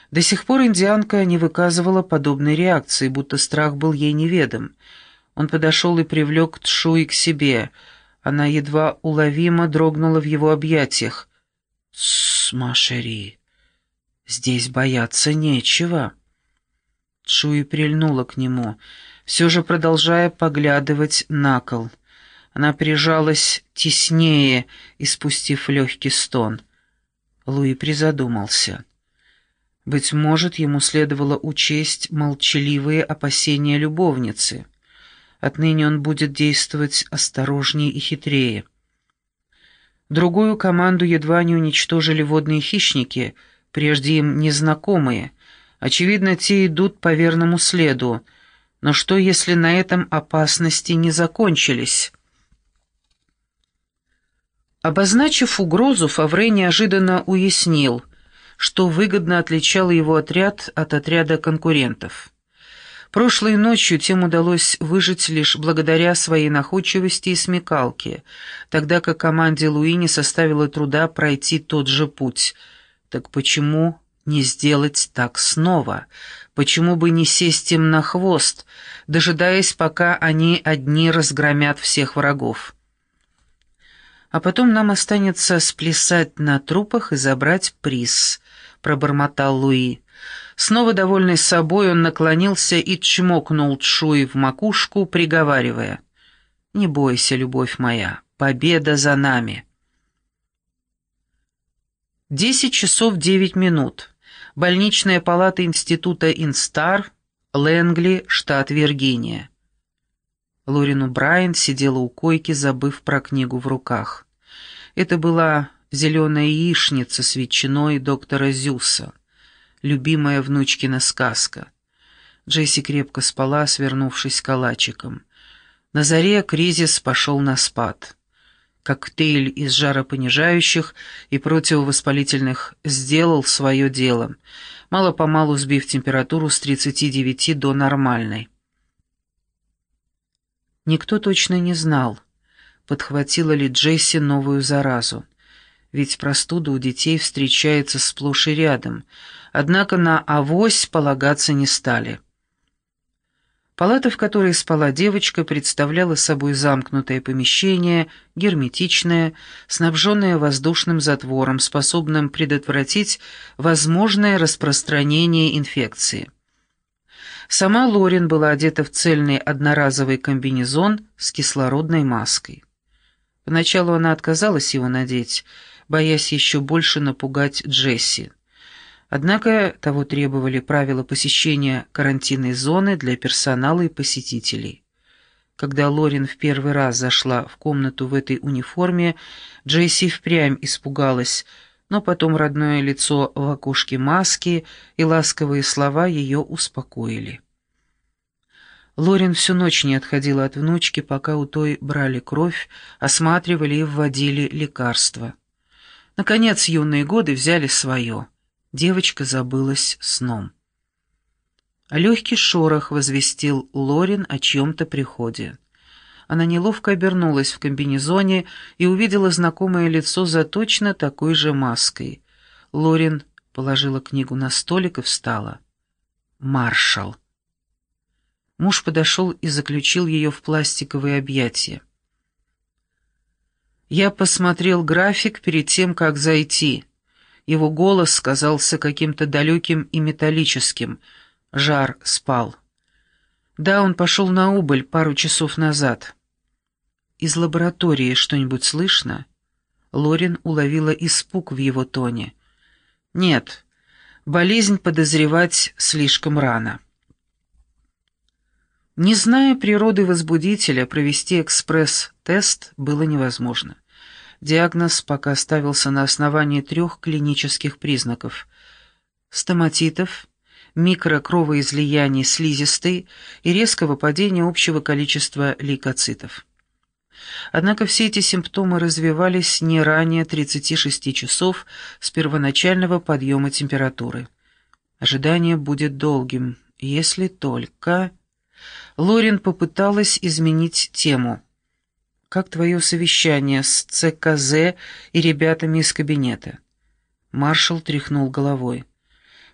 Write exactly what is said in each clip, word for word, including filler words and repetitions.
До сих пор индианка не выказывала подобной реакции, будто страх был ей неведом. Он подошел и привлек Тшуи к себе. Она едва уловимо дрогнула в его объятиях. «Тссс, Машери, здесь бояться нечего». Тшуи прильнула к нему, все же продолжая поглядывать на кол. Она прижалась теснее, испустив легкий стон. Луи призадумался. Быть может, ему следовало учесть молчаливые опасения любовницы. Отныне он будет действовать осторожнее и хитрее. Другую команду едва не уничтожили водные хищники, прежде им незнакомые. Очевидно, те идут по верному следу. Но что, если на этом опасности не закончились? Обозначив угрозу, Фавре неожиданно уяснил, что выгодно отличал его отряд от отряда конкурентов. Прошлой ночью тем удалось выжить лишь благодаря своей находчивости и смекалке, тогда как команде Луи не составило труда пройти тот же путь. Так почему не сделать так снова? Почему бы не сесть им на хвост, дожидаясь, пока они одни разгромят всех врагов? А потом нам останется сплясать на трупах и забрать приз, — пробормотал Луи. Снова довольный собой, он наклонился и чмокнул Тшуи в макушку, приговаривая: «Не бойся, любовь моя, победа за нами». Десять часов девять минут. Больничная палата института Инстар, Лэнгли, штат Виргиния. Лорин О'Брайен сидела у койки, забыв про книгу в руках. Это была зеленая яичница с ветчиной доктора Зюса, любимая внучкина сказка. Джесси крепко спала, свернувшись калачиком. На заре кризис пошел на спад. Коктейль из жаропонижающих и противовоспалительных сделал свое дело, мало-помалу сбив температуру с тридцати девяти до нормальной. Никто точно не знал, подхватила ли Джесси новую заразу, ведь простуда у детей встречается сплошь и рядом, однако на авось полагаться не стали. Палата, в которой спала девочка, представляла собой замкнутое помещение, герметичное, снабженное воздушным затвором, способным предотвратить возможное распространение инфекции. Сама Лорин была одета в цельный одноразовый комбинезон с кислородной маской. Поначалу она отказалась его надеть, боясь еще больше напугать Джесси. Однако того требовали правила посещения карантинной зоны для персонала и посетителей. Когда Лорин в первый раз зашла в комнату в этой униформе, Джесси впрямь испугалась, но потом родное лицо в окошке маски и ласковые слова ее успокоили. Лорин всю ночь не отходила от внучки, пока у той брали кровь, осматривали и вводили лекарства. Наконец, юные годы взяли свое. Девочка забылась сном. Легкий шорох возвестил Лорин о чьем-то приходе. Она неловко обернулась в комбинезоне и увидела знакомое лицо за точно такой же маской. Лорин положила книгу на столик и встала. «Маршал». Муж подошел и заключил ее в пластиковые объятия. Я посмотрел график перед тем, как зайти. Его голос казался каким-то далеким и металлическим. Жар спал. Да, он пошел на убыль пару часов назад. Из лаборатории что-нибудь слышно? Лорин уловила испуг в его тоне. Нет, болезнь подозревать слишком рано. Не зная природы возбудителя, провести экспресс-тест было невозможно. Диагноз пока ставился на основании трех клинических признаков: стоматитов, микрокровоизлияний слизистой и резкого падения общего количества лейкоцитов. Однако все эти симптомы развивались не ранее тридцати шести часов с первоначального подъема температуры. Ожидание будет долгим, если только... Лорин попыталась изменить тему. «Как твое совещание с ЦКЗ и ребятами из кабинета?» Маршал тряхнул головой.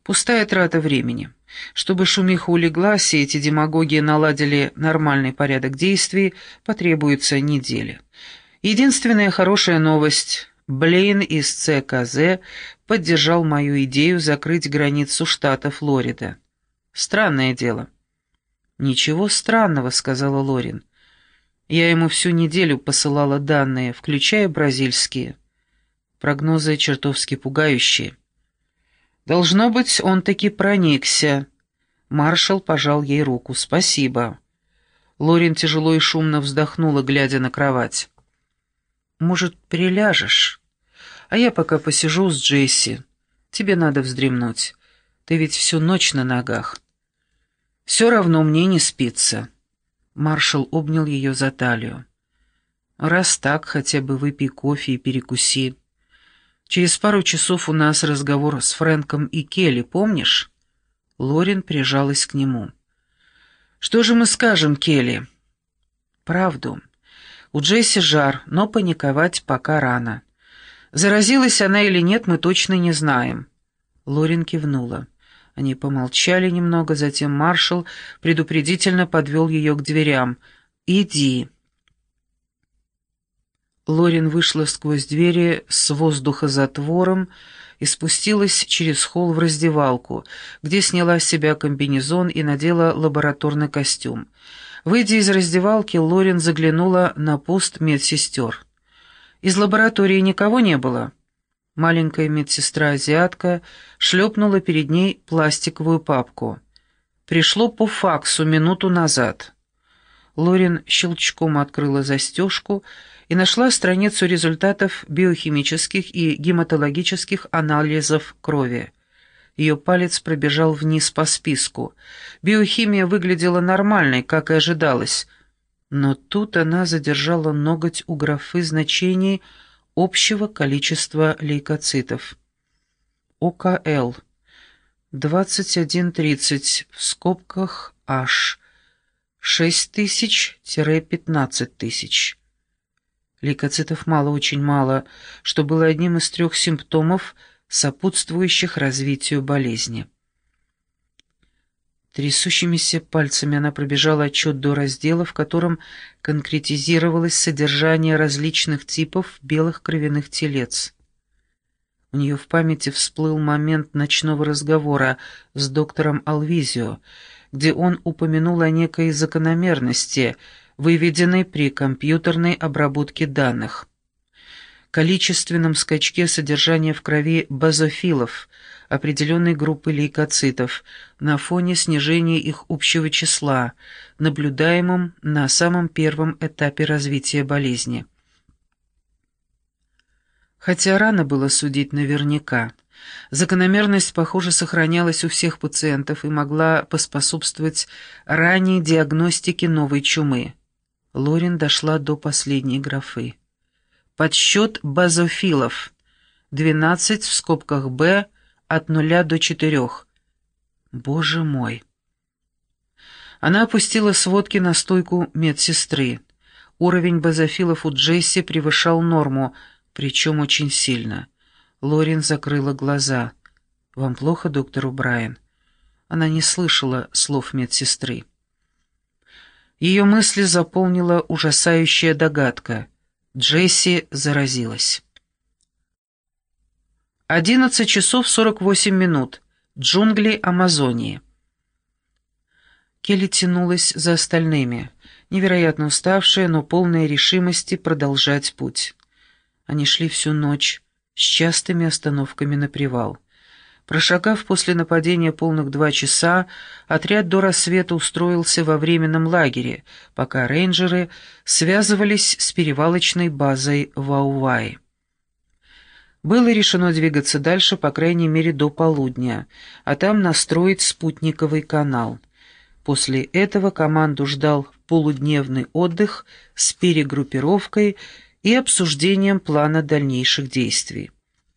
Пустая трата времени. Чтобы шумиха улеглась и эти демагоги наладили нормальный порядок действий, потребуется неделя. Единственная хорошая новость. Блейн из ЦКЗ поддержал мою идею закрыть границу штата Флорида. Странное дело. «Ничего странного», — сказала Лорин. «Я ему всю неделю посылала данные, включая бразильские. Прогнозы чертовски пугающие». «Должно быть, он таки проникся». Маршал пожал ей руку. «Спасибо». Лорин тяжело и шумно вздохнула, глядя на кровать. «Может, приляжешь? А я пока посижу с Джесси. Тебе надо вздремнуть. Ты ведь всю ночь на ногах». «Все равно мне не спится». Маршал обнял ее за талию. «Раз так, хотя бы выпей кофе и перекуси. Через пару часов у нас разговор с Фрэнком и Келли, помнишь?» Лорин прижалась к нему. «Что же мы скажем Келли?» «Правду. У Джесси жар, но паниковать пока рано. Заразилась она или нет, мы точно не знаем». Лорин кивнула. Они помолчали немного, затем маршал предупредительно подвел ее к дверям. «Иди». Лорин вышла сквозь двери с воздухозатвором и спустилась через холл в раздевалку, где сняла с себя комбинезон и надела лабораторный костюм. Выйдя из раздевалки, Лорин заглянула на пост медсестер. Из лаборатории никого не было. Маленькая медсестра-азиатка шлепнула перед ней пластиковую папку. «Пришло по факсу минуту назад». Лорин щелчком открыла застежку и нашла страницу результатов биохимических и гематологических анализов крови. Ее палец пробежал вниз по списку. Биохимия выглядела нормальной, как и ожидалось. Но тут она задержала ноготь у графы значений общего количества лейкоцитов. ОКЛ двадцать один тридцать в скобках H шесть тысяч — пятнадцать тысяч. Лейкоцитов мало, очень мало, что было одним из трех симптомов, сопутствующих развитию болезни. Трясущимися пальцами она пробежала отчет до раздела, в котором конкретизировалось содержание различных типов белых кровяных телец. У нее в памяти всплыл момент ночного разговора с доктором Алвизио, где он упомянул о некой закономерности, выведенной при компьютерной обработке данных. Количественном скачке содержания в крови базофилов, определенной группы лейкоцитов, на фоне снижения их общего числа, наблюдаемом на самом первом этапе развития болезни. Хотя рано было судить наверняка, закономерность, похоже, сохранялась у всех пациентов и могла поспособствовать ранней диагностике новой чумы. Лорин дошла до последней графы. Подсчет базофилов. двенадцать в скобках «Б» от нуля до четырех. Боже мой! Она опустила сводки на стойку медсестры. Уровень базофилов у Джесси превышал норму, причем очень сильно. Лорин закрыла глаза. «Вам плохо, доктор О'Брайен?» Она не слышала слов медсестры. Ее мысли заполнила ужасающая догадка. Джесси заразилась. одиннадцать часов сорок восемь минут. Джунгли Амазонии. Келли тянулась за остальными, невероятно уставшая, но полная решимости продолжать путь. Они шли всю ночь, с частыми остановками на привал. Прошагав после нападения полных два часа, отряд до рассвета устроился во временном лагере, пока рейнджеры связывались с перевалочной базой в Аувае. Было решено двигаться дальше, по крайней мере, до полудня, а там настроить спутниковый канал. После этого команду ждал полудневный отдых с перегруппировкой и обсуждением плана дальнейших действий.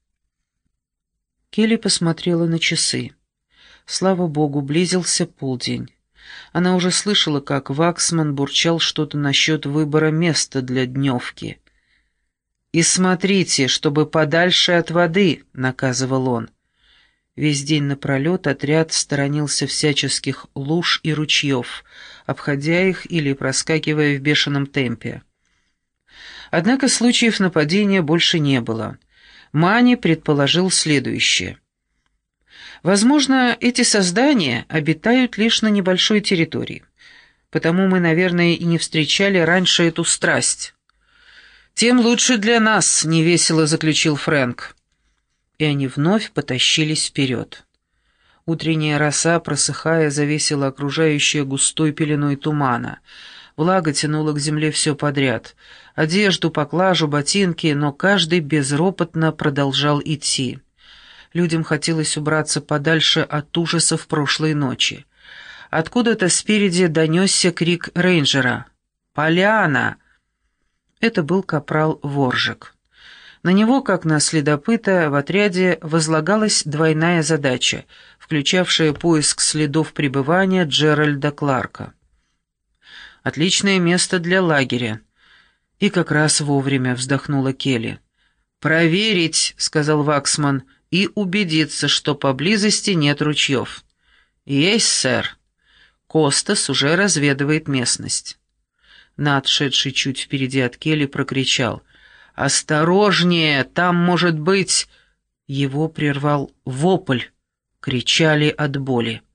Келли посмотрела на часы. Слава богу, близился полдень. Она уже слышала, как Ваксман бурчал что-то насчет выбора места для дневки. «И смотрите, чтобы подальше от воды», — наказывал он. Весь день напролет отряд сторонился всяческих луж и ручьев, обходя их или проскакивая в бешеном темпе. Однако случаев нападения больше не было. Мани предположил следующее. Возможно, эти создания обитают лишь на небольшой территории. Потому мы, наверное, и не встречали раньше эту страсть. «Тем лучше для нас», — невесело заключил Фрэнк. И они вновь потащились вперед. Утренняя роса, просыхая, завесила окружающее густой пеленой тумана. Влага тянула к земле все подряд. Одежду, поклажу, ботинки, но каждый безропотно продолжал идти. Людям хотелось убраться подальше от ужасов прошлой ночи. Откуда-то спереди донесся крик рейнджера. «Поляна!» Это был капрал Воржик. На него, как на следопыта, в отряде возлагалась двойная задача, включавшая поиск следов пребывания Джеральда Кларка. «Отличное место для лагеря». И как раз вовремя вздохнула Келли. «Проверить», — сказал Ваксман, — «и убедиться, что поблизости нет ручьев». «Есть, сэр». Костас уже разведывает местность. Нат, шедший чуть впереди от Келли, прокричал: «Осторожнее, там может быть...» Его прервал вопль, кричали от боли.